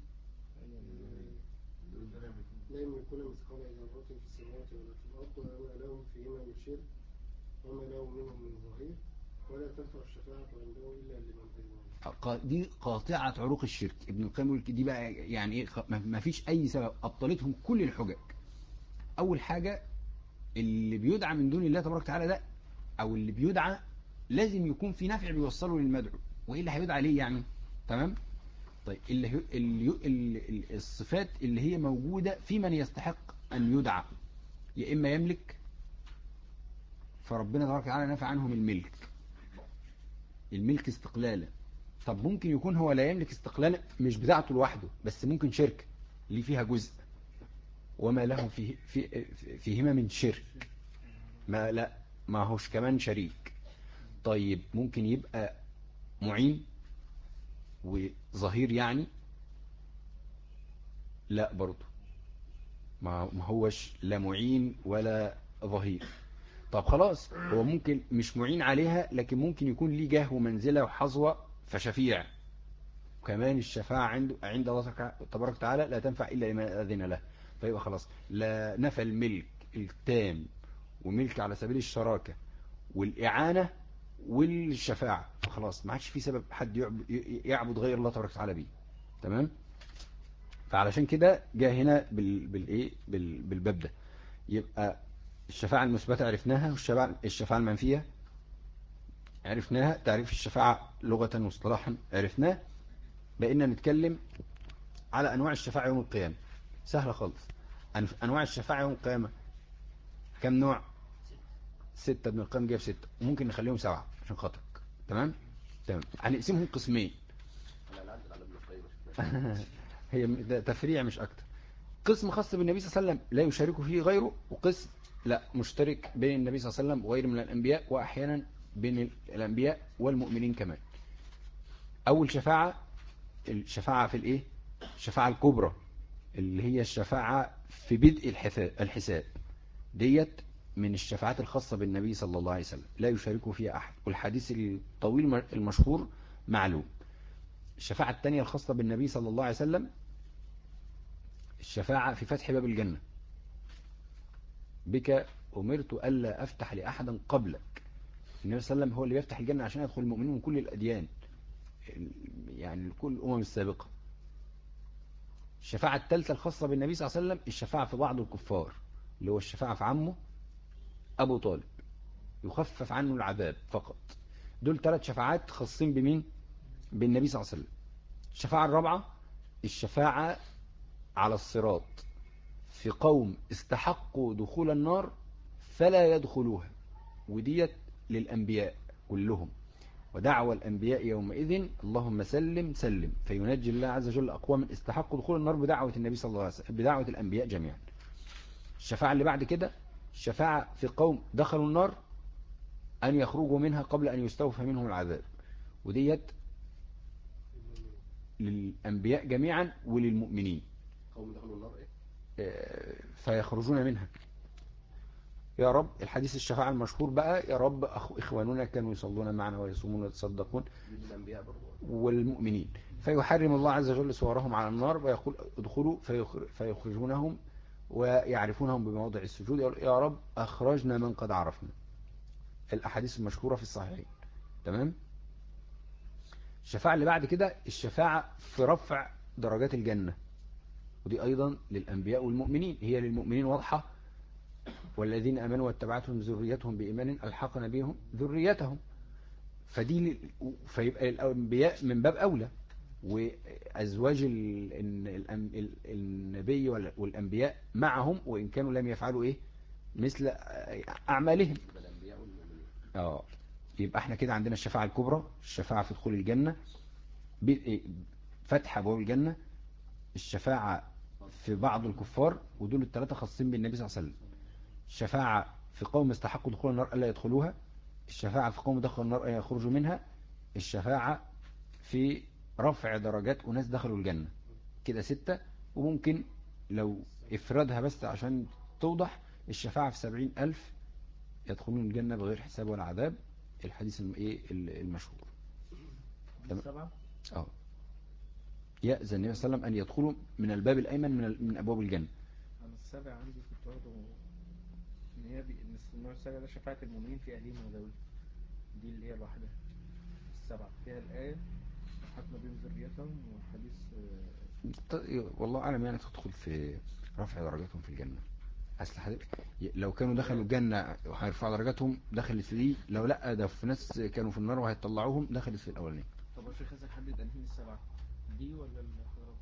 لا يملكون مثقال ذرة في السماوات ولا في الأرض وما لهم فيهما من شرك وما لهم منهم من ظهير ولا تنفع الشفاعة عنده إلا لمن أذن. دي قاطعة عروق الشرك. ابن القيم دي بقى يعني ايه؟ ما فيش اي سبب ابطلتهم كل الحجج. اول حاجة اللي بيدعى من دون الله تبارك وتعالى ده، او اللي بيدعى لازم يكون في نفع بيوصله للمدعو، وايه اللي هيدعى ليه يعني؟ تمام. طيب الصفات اللي هي موجودة في من يستحق أن يدعى، يا إما يملك، فربنا تبارك وتعالى نفى عنهم الملك استقلالا. طب ممكن يكون هو لا يملك استقلالا، مش بتاعته لوحده، بس ممكن شركة اللي فيها جزء، وما لهم فيهما من شرك، ما هوش كمان شريك. طيب ممكن يبقى معين وظهير يعني، لا برضه ما هوش لا معين ولا ظهير. طب خلاص، هو ممكن مش معين عليها، لكن ممكن يكون ليه جاه ومنزلة وحظوة فشفيع، وكمان الشفاعة عند الله تبارك وتعالى لا تنفع إلا لمن أذن له. فيبقى خلاص لا نفى الملك التام وملك على سبيل الشراكة والإعانة والشفاعة، فخلاص ما عادش في سبب حد يعبد غير الله تبارك وتعالى بيه. تمام. فعلشان كده جاء هنا بالباب ده. يبقى الشفاعة المثبتة عرفناها، والشفاعة المنفية عرفناها، تعريف الشفاعة لغة واصطلاحا عرفناه. بقينا نتكلم على أنواع الشفاعة يوم القيامة. سهلة خالص. أنواع الشفاعة يوم القيامة كم نوع؟ 6. ابن القيم جايب 6، وممكن نخليهم 7 عشان خاطرك. تمام. هنقسمهم قسمين. هي ده تفريع مش أكتر. قسم خاص بالنبي صلى الله عليه وسلم لا يشارك فيه غيره، وقسم لا مشترك بين النبي صلى الله عليه وسلم وغيره من الأنبياء، وأحيانا بين الأنبياء والمؤمنين كمان. أول شفاعة الشفاعة في الإيه؟ الشفاعة الكبرى، اللي هي الشفاعة في بدء الحساب. ديت من الشفاعات الخاصة بالنبي صلى الله عليه وسلم لا يشاركه فيها أحد، والحديث الطويل المشهور معلوم. الشفاعة الثانية الخاصة بالنبي صلى الله عليه وسلم الشفاعة في فتح باب الجنة. بك أمرت ألا أفتح لأحدا قبلك. النبي صلى الله عليه وسلم هو اللي يفتح الجنة عشان يدخل المؤمنين من كل الأديان، يعني كل الأمم السابقة. الشفاعة الثالثة الخاصة بالنبي صلى الله عليه وسلم الشفاعة في بعض الكفار، اللي هو الشفاعة في عمه أبو طالب، يخفف عنه العذاب فقط. دول 3 شفاعات خاصين بمين؟ بالنبي صلى الله عليه وسلم. الشفاعة الرابعة الشفاعة على الصراط في قوم استحقوا دخول النار فلا يدخلوها، وديت للأنبياء كلهم. ودعوى الأنبياء يومئذ اللهم سلم سلم، فينجي الله عز وجل أقوام استحقوا دخول النار بدعوة النبي صلى الله عليه وسلم، بدعوة الأنبياء جميعا. الشفاعة اللي بعد كده الشفاعة في قوم دخلوا النار أن يخرجوا منها قبل أن يستوفى منهم العذاب، وديت للأنبياء جميعا وللمؤمنين. قوم دخلوا النار فيخرجون منها. يا رب الحديث الشفاعة المشهور بقى، يا رب إخواننا كانوا يصلون معنا ويصومون ويتصدقون، للأنبياء برضو والمؤمنين. فيحرم الله عز وجل صورهم على النار ويقول ادخلوا، فيخرجونهم ويعرفونهم بموضع السجود، يا رب أخرجنا من قد عرفنا. الأحاديث المشهورة في الصحيحين. تمام. الشفاعة اللي بعد كده الشفاعة في رفع درجات الجنة، ودي أيضا للأنبياء والمؤمنين. هي للمؤمنين واضحة، والذين آمنوا واتبعتهم ذريتهم بإيمان ألحقنا بهم ذريتهم. فيبقى الأنبياء من باب أولى، وأزواج النبي والأنبياء معهم، وإن كانوا لم يفعلوا إيه مثل أعمالهم. يبقى احنا كده عندنا الشفاعة الكبرى، الشفاعة في دخول الجنة، فتح أبواب الجنة، الشفاعة في بعض الكفار، ودول ال3 خاصين بالنبي صلى الله عليه وسلم. الشفاعة في قوم استحقوا دخول النار ألا يدخلوها، الشفاعة في قوم دخلوا النار ألا يخرجوا منها، الشفاعة في رفع درجات أناس دخلوا الجنة. كده 6. وممكن لو إفرادها بس عشان توضح، الشفاعة في 70,000 يدخلون الجنة بغير حساب ولا عذاب، الحديث المشهور. سبعة. يأذن النبي صلى الله عليه وسلم أن يدخلوا من الباب الأيمن من أبواب الجنة. أنا السابع عندي كنت واخده إن هي إن النوع السابع ده شفاعة المؤمنين في أهلهم وذويهم، دي اللي هي لوحدها. السبعة فيها الآية حكمة بهم ذريتهم، والحديث والله أعلم يعني تدخل في رفع درجاتهم في الجنة. أصل لو كانوا دخلوا الجنة وهيرفعوا درجاتهم دخلت في دي، لو لا ده في ناس كانوا في النار وهيطلعوهم دخلت في الأولانية. طب شيخ حسن حدد أنهي السبعة دي ولا الحضارات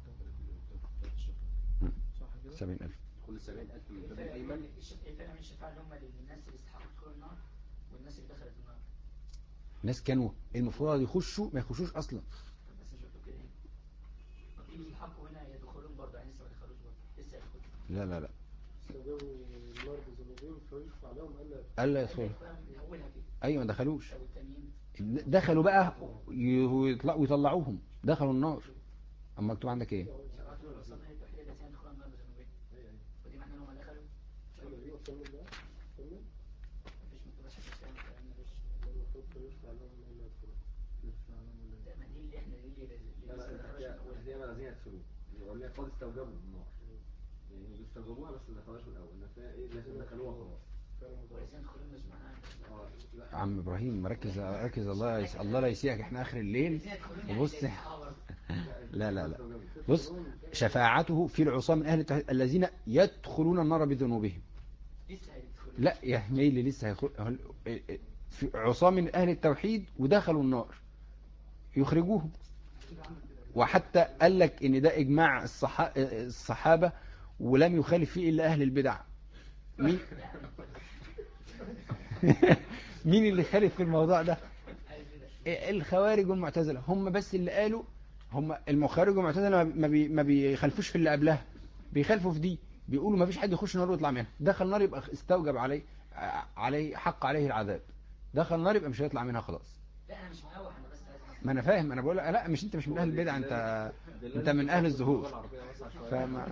صح كده؟ 70,000 كل 70,000 من الباب الأيمن. الفرق من الشفاعة اللي هم للناس اللي استحقوا دخول النار والناس اللي دخلت النار. ناس كانوا المفروض يخشوا ما يخشوش أصلا. بس شفتوا كده هنا اللي يستحقوا هنا يدخلون برضه يعني لسه ما دخلوش برضه لسه يدخلوا. لا استخدموا النار بذنوبهم فيشفع لهم ألا يدخلوا. أيوة ما دخلوش. دخلوا بقى ويطلعوهم دخلوا النار. أما مكتوب عندك إيه؟ هي ما لازم يدخلوا يقول لي قد استوجبوا النار يعني بيستوجبوها بس ما دخلوش من الاول انها ايه لازم دخلوها خلاص. عم ابراهيم ركز الله لا يسيئك احنا اخر الليل وبص. لا بص شفاعته في العصاة من اهل التوحيد الذين يدخلون النار بذنوبهم. لا يا ميلي لسه هيدخل في عصاة من اهل التوحيد ودخلوا النار يخرجوهم. وحتى قال لك ان ده اجماع الصحابة ولم يخالف فيه الا اهل البدع. مين اللي خالف في الموضوع ده؟ الخوارج والمعتزلة هم بس اللي قالوا. هم المخارج والمعتزلة ما بيخالفوش في اللي قبلها بيخالفوا في دي. بيقولوا ما فيش حد يخش نار ويطلع منها. دخل نار يبقى استوجب عليه حق عليه العذاب. دخل نار يبقى مش هيطلع منها خلاص. لا انا مش مهوح انا بس ما انا فاهم انا بقول لا مش انت مش من اهل البدع انت من اهل الظهور. فما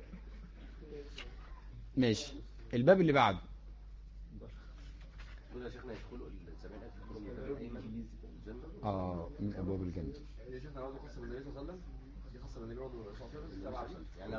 ماشي. الباب اللي بعده دول يا شيخنا يدخلوا ال 70,000 يدخلوا من الباب الأيمن من ابواب الجنة. يا شيخنا عاوز قصه من النبي صلى الله عليه وسلم دي قصه من النبي صلى الله عليه وسلم يعني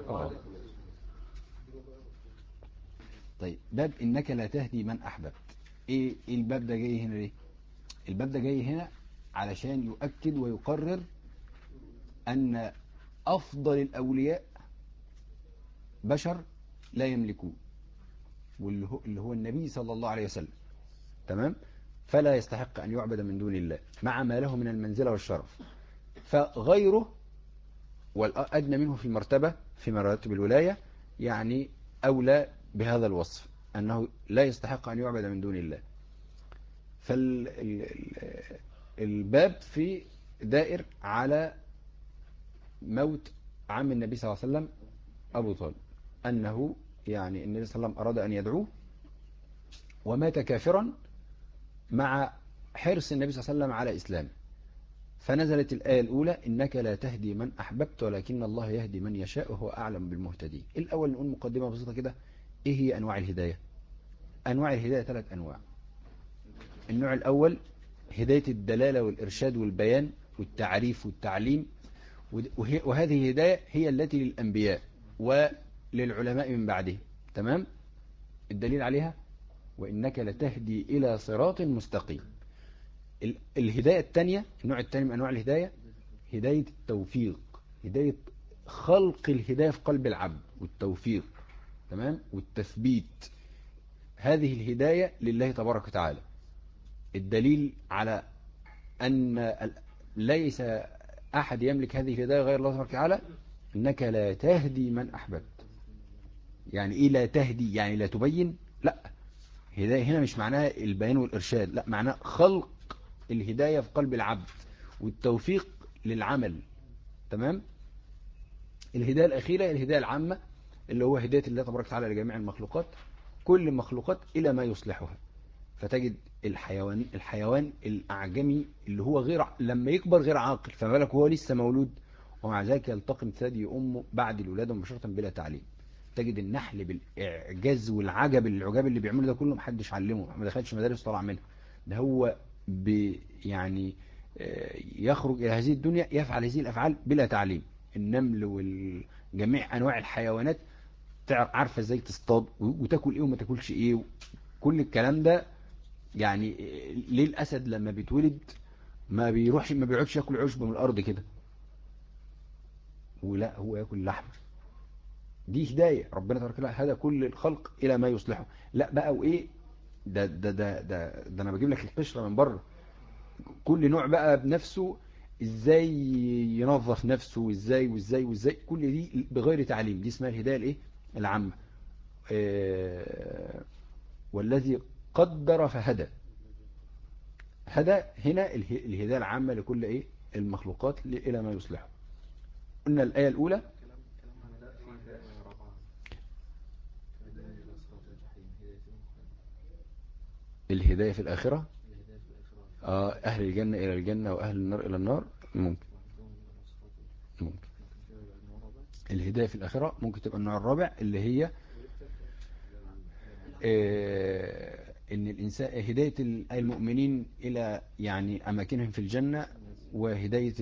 طيب باب انك لا تهدي من احببت. ايه الباب ده جاي هنا ليه؟ الباب ده جاي هنا علشان يؤكد ويقرر ان افضل الاولياء بشر لا يملكون واللي هو النبي صلى الله عليه وسلم. تمام. فلا يستحق ان يعبد من دون الله مع ما له من المنزلة والشرف. فغيره والأدنى منه في المرتبة في مراتب الولاية يعني أولى بهذا الوصف أنه لا يستحق أن يعبد من دون الله. فالباب في دائر على موت عم النبي صلى الله عليه وسلم أبو طالب أنه يعني النبي صلى الله عليه وسلم أراد أن يدعوه ومات كافرا مع حرص النبي صلى الله عليه وسلم على إسلامه. فنزلت الآية الأولى إنك لا تهدي من أحببت ولكن الله يهدي من يشاء وهو أعلم بالمهتدين. الأول نقول مقدمة بسيطة كده. إيه هي أنواع الهداية؟ أنواع الهداية 3 أنواع. النوع الأول هداية الدلالة والإرشاد والبيان والتعريف والتعليم وهذه الهداية هي التي للأنبياء وللعلماء من بعده. تمام. الدليل عليها وإنك لتهدي إلى صراط مستقيم. الهداية الثانية النوع الثاني من أنواع الهداية هداية التوفيق. هداية خلق الهداية في قلب العبد والتوفيق. تمام. والتثبيت. هذه الهداية لله تبارك وتعالى. الدليل على أن ليس أحد يملك هذه الهداية غير الله تبارك وتعالى إنك لا تهدي من أحببت. يعني إيه لا تهدي؟ يعني لا تبين. لا هداية هنا مش معناها البيان والإرشاد. لا معناها خلق الهداية في قلب العبد والتوفيق للعمل. تمام. الهداية الأخيرة الهداية العامة اللي هو هداية الله تبارك وتعالى لجميع المخلوقات كل المخلوقات إلى ما يصلحها. فتجد الحيوان الأعجمي اللي هو غير لما يكبر غير عاقل فما بالك هو لسه مولود ومع ذلك يلتقم ثدي أمه بعد الولادة مباشرة بلا تعليم. تجد النحل بالإعجاز والعجب العجاب اللي بيعمله ده كله محدش علمه ما دخلش مدارس طلع منه. ده هو يعني يخرج إلى هذه الدنيا يفعل هذه الأفعال بلا تعليم. النمل وجميع أنواع الحيوانات عارفة ازاي تصطاد وتاكل ايه وما تاكلش ايه. كل الكلام ده يعني ليه الأسد لما بيتولد ما بيقعدش ياكل عشب من الأرض كده ولا هو ياكل لحم. دي هداية ربنا تبارك وتعالى هدى كل الخلق إلى ما يصلحه. لا بقى وإيه ده أنا بجيب لك القشرة من بره. كل نوع بقى بنفسه ازاي ينظف نفسه وازاي وازاي وازاي، كل دي بغير تعليم، دي اسمها الهداية الايه العامة. والذي قدر فهدى، هدى هنا الهداية العامة لكل ايه المخلوقات الى ما يصلحه. قلنا الآية الأولى الهداية في الآخرة، أهل الجنة إلى الجنة وأهل النار إلى النار، ممكن الهداية في الآخرة ممكن تبقى النوع الرابع، اللي هي إن الإنسان هداية المؤمنين إلى يعني أماكنهم في الجنة، وهداية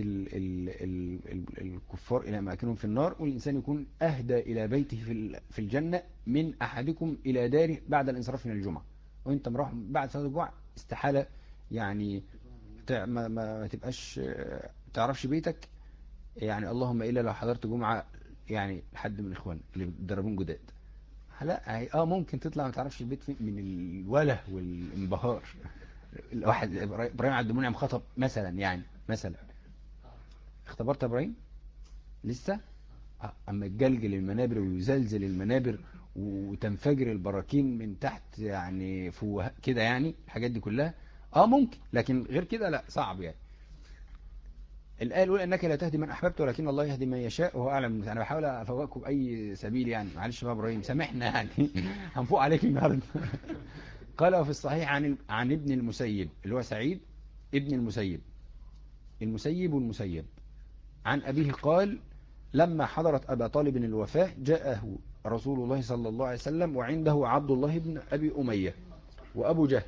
الكفار إلى أماكنهم في النار، والإنسان يكون أهدى إلى بيته في الجنة من أحدكم إلى داره بعد الانصراف من الجمعة. وانت مروح بعد صلاة الجمعة استحالة يعني ما تبقاش تعرفش بيتك، يعني اللهم إلا لو حضرت جمعة يعني حد من إخوان اللي بيدربون جداد، لا ممكن تطلع ما تعرفش البيت من الوله والانبهار. الواحد ابراهيم عبد المنعم خطب مثلا، يعني مثلا اختبرت ابراهيم لسه، اما تجلجل المنابر ويزلزل المنابر وتنفجر البراكين من تحت يعني فوق كده، يعني الحاجات دي كلها ممكن، لكن غير كده لا، صعب يعني. الآية الأولى إنك لا تهدي من أحببت ولكن الله يهدي من يشاء وهو أعلم. أنا بحاول أفوقكم بأي سبيل يعني، معلش بقى إبراهيم سامحنا يعني هنفوق عليك النهارده. قال وفي الصحيح عن ابن المسيب اللي هو سعيد ابن المسيب والمسيب، عن أبيه قال لما حضرت أبا طالب الوفاة جاءه رسول الله صلى الله عليه وسلم وعنده عبد الله بن أبي أمية وأبو جهل،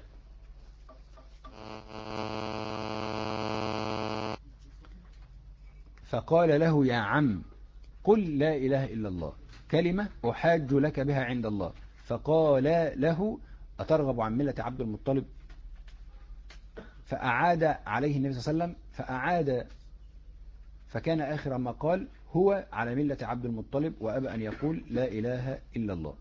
فقال له يا عم قل لا إله إلا الله كلمة أحاج لك بها عند الله. فقال له أترغب عن ملة عبد المطلب؟ فأعاد عليه النبي صلى الله عليه وسلم فأعاد، فكان آخر ما قال هو على ملة عبد المطلب وأبى أن يقول لا إله إلا الله.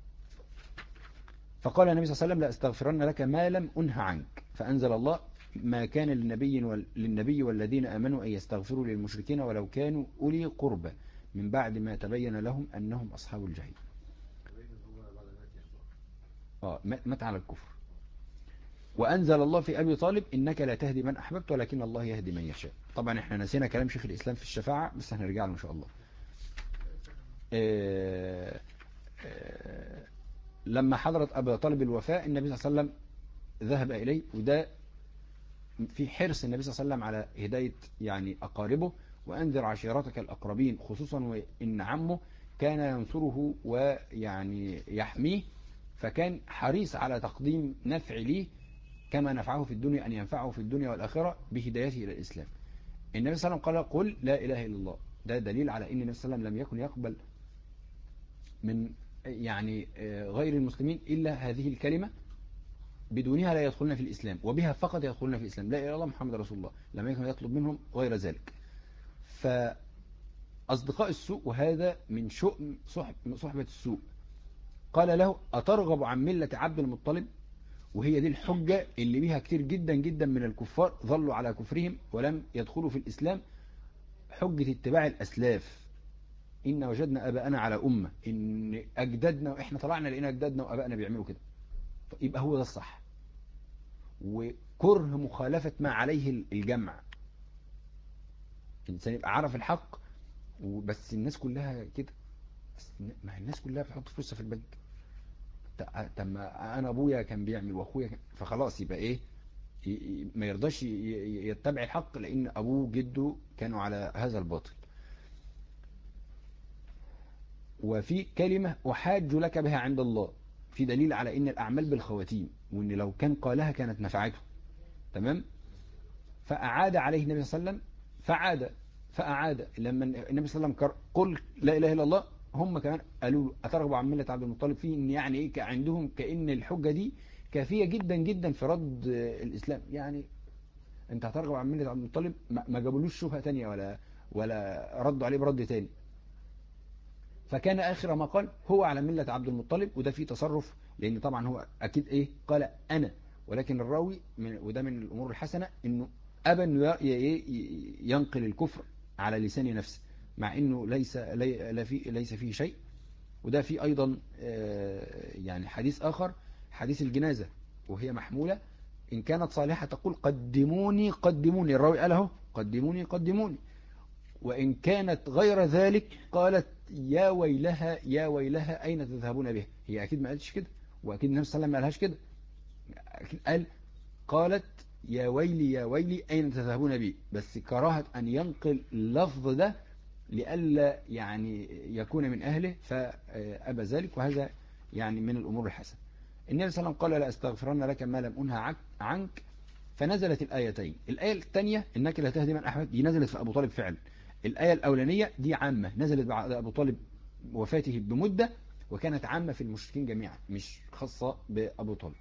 فقال النبي صلى الله عليه وسلم لا أستغفرن لك ما لم أنه عنك. فأنزل الله ما كان للنبي والذين آمنوا أن يستغفروا للمشركين ولو كانوا أولي قربى من بعد ما تبين لهم أنهم أصحاب الجحيم. مات على الكفر. وأنزل الله في أبي طالب إنك لا تهدي من أحببت ولكن الله يهدي من يشاء. طبعا احنا نسينا كلام شيخ الإسلام في الشفاعة، بس هنرجع له إن شاء الله. لما حضرت أبا طالب الوفاة النبي صلى الله عليه وسلم ذهب إليه، وده في حرص النبي صلى الله عليه وسلم على هداية يعني أقاربه، وأنذر عشيرتك الأقربين، خصوصا وإن عمه كان ينصره ويعني يحميه، فكان حريص على تقديم نفع ليه كما نفعه في الدنيا أن ينفعه في الدنيا والآخرة بهدايته إلى الإسلام. النبي صلى الله عليه وسلم قال قل لا إله إلا الله، ده دليل على أن النبي صلى الله عليه وسلم لم يكن يقبل من يعني غير المسلمين إلا هذه الكلمة، بدونها لا يدخلون في الإسلام، وبها فقط يدخلون في الإسلام، لا إله إلا الله محمد رسول الله، لم يكن يطلب منهم غير ذلك. فأصدقاء السوء، وهذا من شؤم صحبة السوء، قال له أترغب عن ملة عبد المطلب؟ وهي دي الحجة اللي بها كتير جدا جدا من الكفار ظلوا على كفرهم ولم يدخلوا في الإسلام، حجة اتباع الأسلاف. إن وجدنا أباءنا على أمة، إن أجدادنا، إحنا طلعنا لقينا أجدادنا وأبائنا بيعملوا كده، يبقى هو ده الصح. وكره مخالفة ما عليه الجمع، الإنسان يبقى عرف الحق بس الناس كلها كده، ما الناس كلها بتحط فلوسها في البنك، طب ما أنا أبويا كان بيعمل وأخويا كان، فخلاص يبقى إيه، ما يرضاش يتبع الحق لأن أبوه جده كانوا على هذا الباطل. وفي كلمة أحاج لك بها عند الله، في دليل على أن الأعمال بالخواتيم، وأن لو كان قالها كانت نفعته. تمام. فأعاد عليه النبي صلى الله عليه وسلم فأعاد لما النبي صلى الله عليه وسلم قل لا إله إلا الله، هم كمان قالوا له أترغب عن ملة عبد المطلب، فيه إن يعني إيه عندهم كأن الحجة دي كافية جدا جدا في رد الإسلام، يعني أنت هترغب عن ملة عبد المطلب، ما جابولوش شبهة تانية ولا ردوا عليه برد تاني. فكان آخر ما قال هو على ملة عبد المطلب، وده فيه تصرف، لأن طبعا هو أكيد إيه قال أنا، ولكن الراوي وده من الأمور الحسنة إنه أبى أنه ينقل الكفر على لسان نفسه، مع أنه ليس فيه شيء. وده فيه أيضا يعني حديث آخر، حديث الجنازة، وهي محمولة إن كانت صالحة تقول قدموني قدموني، الراوي قاله قدموني قدموني، وإن كانت غير ذلك قالت يا ويلها يا ويلها أين تذهبون به. هي أكيد ما قالتش كده، وأكيد النبي صلى الله عليه وسلم ما قالهاش كده. قالت يا ويلي يا ويلي أين تذهبون بي، بس كراهة أن ينقل اللفظ ده لئلا يعني يكون من أهله فأبى ذلك، وهذا يعني من الأمور الحسنة. النبي صلى الله عليه وسلم قال لا أستغفرن لك ما لم أنهى عنك، فنزلت الآيتين. الآية الثانية إنك لا تهدي من أحببت دي نزلت في أبو طالب فعلا. الآية الأولانية دي عامة، نزلت بعد أبو طالب وفاته بمدة، وكانت عامة في المشركين جميعا مش خاصة بأبو طالب.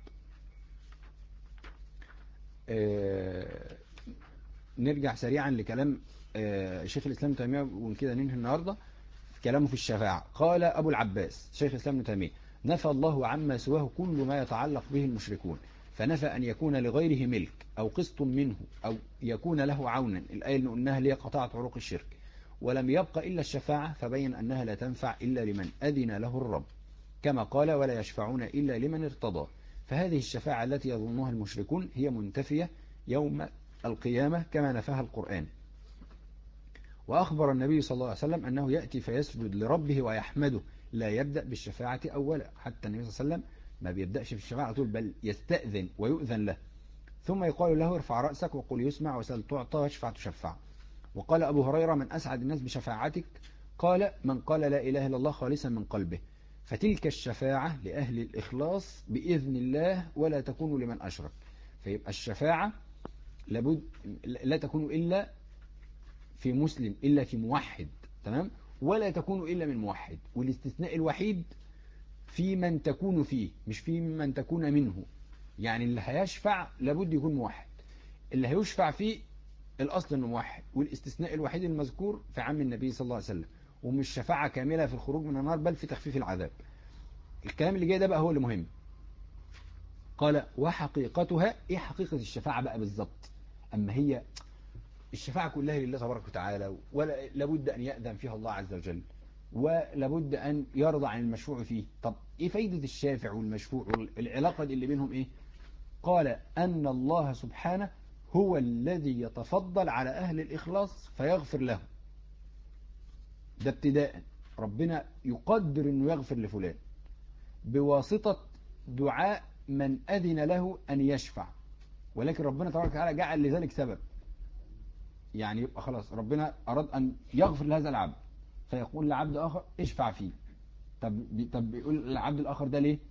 نرجع سريعا لكلام شيخ الإسلام ابن تيمية، وكده ننهي النهاردة كلامه في الشفاعة. قال أبو العباس شيخ الإسلام ابن تيمية نفى الله عما سواه كل ما يتعلق به المشركون، فنفى أن يكون لغيره ملك أو قسط منه أو يكون له عونا، الآية اللي قلناها اللي هي قطعت عروق الشرك، ولم يبقى إلا الشفاعة، فبين أنها لا تنفع إلا لمن أذن له الرب، كما قال ولا يشفعون إلا لمن ارتضى. فهذه الشفاعة التي يظنها المشركون هي منتفية يوم القيامة كما نفاها القرآن. وأخبر النبي صلى الله عليه وسلم أنه يأتي فيسجد لربه ويحمده، لا يبدأ بالشفاعة أولا، حتى النبي صلى الله عليه وسلم ما بيبدأش في الشفاعة طول، بل يستأذن ويؤذن له، ثم يقال له ارفع رأسك وقل يسمع وسل تعطى واشفع تشفع. وقال أبو هريرة من أسعد الناس بشفاعتك؟ قال من قال لا إله إلا الله خالصا من قلبه، فتلك الشفاعة لأهل الإخلاص بإذن الله ولا تكون لمن أشرك. فيبقى الشفاعة لابد لا تكون إلا في مسلم، إلا في موحد، تمام، ولا تكون إلا من موحد، والاستثناء الوحيد في من تكون فيه مش في من تكون منه. يعني اللي هيشفع لابد يكون موحد، اللي هيشفع فيه الأصل أنه موحد، والاستثناء الوحيد المذكور في عم النبي صلى الله عليه وسلم، ومش شفاعة كاملة في الخروج من النار بل في تخفيف العذاب. الكلام اللي جاي ده بقى هو اللي مهم. قال وحقيقتها، ايه حقيقة الشفاعة بقى بالظبط؟ أما هي الشفاعة كلها لله تبارك وتعالى، ولا لابد أن يأذن فيها الله عز وجل، ولابد أن يرضى عن المشفوع فيه. طب ايه فايدة الشافع والمشفوع والعلاقة اللي بينهم ايه؟ قال أن الله سبحانه هو الذي يتفضل على أهل الإخلاص فيغفر له. ده ابتداء، ربنا يقدر أنه يغفر لفلان بواسطة دعاء من أذن له أن يشفع، ولكن ربنا تبارك وتعالى جعل لذلك سبب. يعني يبقى خلاص ربنا أراد أن يغفر لهذا العبد، فيقول لعبد آخر اشفع فيه. طب بيقول العبد الآخر ده ليه؟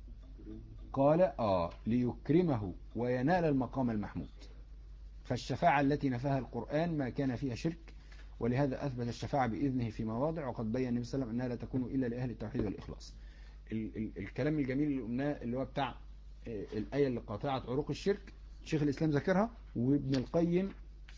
قال ليكرمه وينال المقام المحمود. فالشفاعة التي نفاها القرآن ما كان فيها شرك، ولهذا أثبت الشفاعة بإذنه في مواضع، وقد بيّن النبي صلى الله عليه وسلم أنها لا تكون إلا لأهل التوحيد والإخلاص. الكلام الجميل اللي قلناه اللي هو بتاع الآية اللي قاطعت عروق الشرك، شيخ الإسلام ذكرها، وابن القيم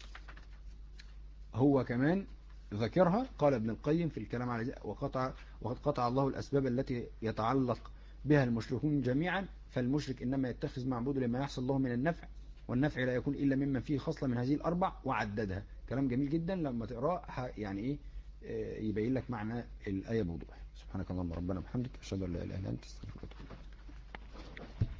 هو كمان ذكرها. قال ابن القيم في الكلام على وقد قطع الله الأسباب التي يتعلق بها المشركون جميعا، فالمشرك إنما يتخذ معبود لما يحصل له من النفع، والنفع لا يكون إلا ممن فيه خصلة من هذه الأربع، وعددها. كلام جميل جدا، لما تقرأ يعني إيه يبين لك معنى الآية بوضوح. سبحانك اللهم ربنا وبحمدك أشهد أن لا إله إلا أنت أستغفرك وأتوب إليك.